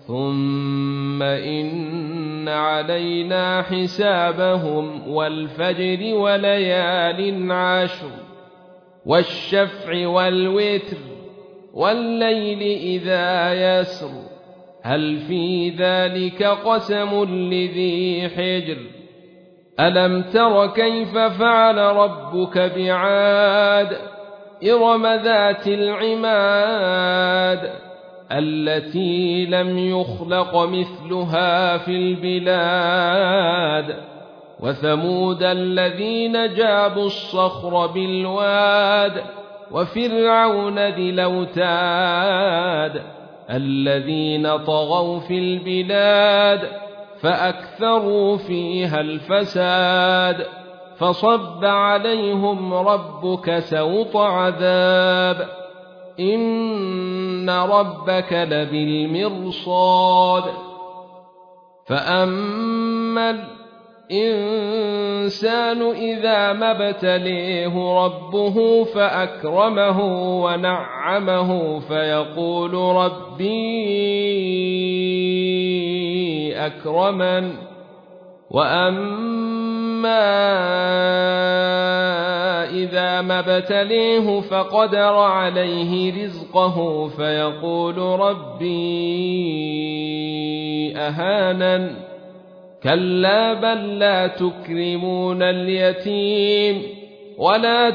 ثم إن علينا حسابهم والفجر وليال عشر والشفع والوتر والليل إذا يسر هل في ذلك قسم لذي حجر ألم تر كيف فعل ربك بعاد إرم ذات العماد التي لم يخلق مثلها في البلاد وثمود الذين جابوا الصخر بالواد وفرعون ذي الأوتاد الذين طغوا في البلاد فأكثروا فيها الفساد فصب عليهم ربك سوط عذاب إن ربك لبالمرصاد فأما الإنسان إذا ما ابتليه ربه فأكرمه ونعمه فيقول ربي أكرمن وأما إذا ما ابتليه فقدر عليه رزقه فيقول ربي أهانن كلا بل لا تكرمون اليتيم ولا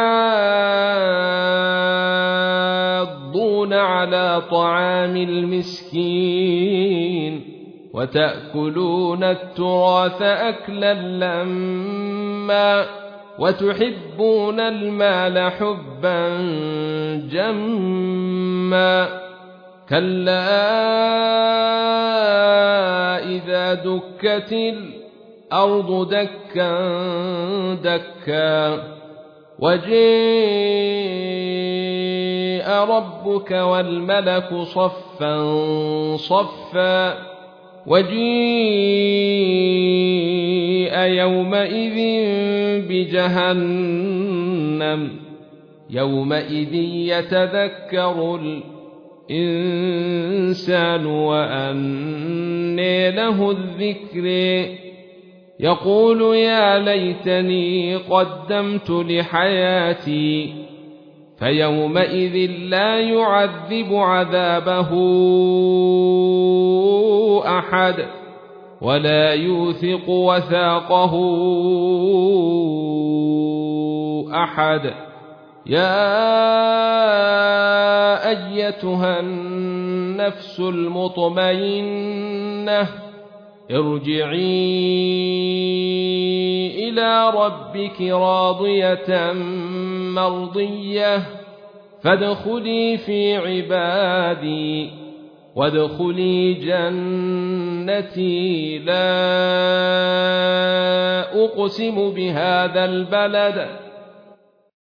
تحاضون على طعام المسكين وتأكلون التراث أكلا لما وتحبون المال حبا جما كلا إذا دكت الأرض دكا دكا وجيء ربك والملك صفا صفا وجيء يومئذ بجهنم يومئذ يتذكر الإنسان وأنى له الذكر يقول يا ليتني قدمت لحياتي فيومئذ لا يعذب عذابه أحد ولا يوثق وثاقه أحد يا أيتها النفس المطمئنة ارجعي إلى ربك راضية مرضية فادخلي في عبادي وادخلي جنتي لا أقسم بهذا البلد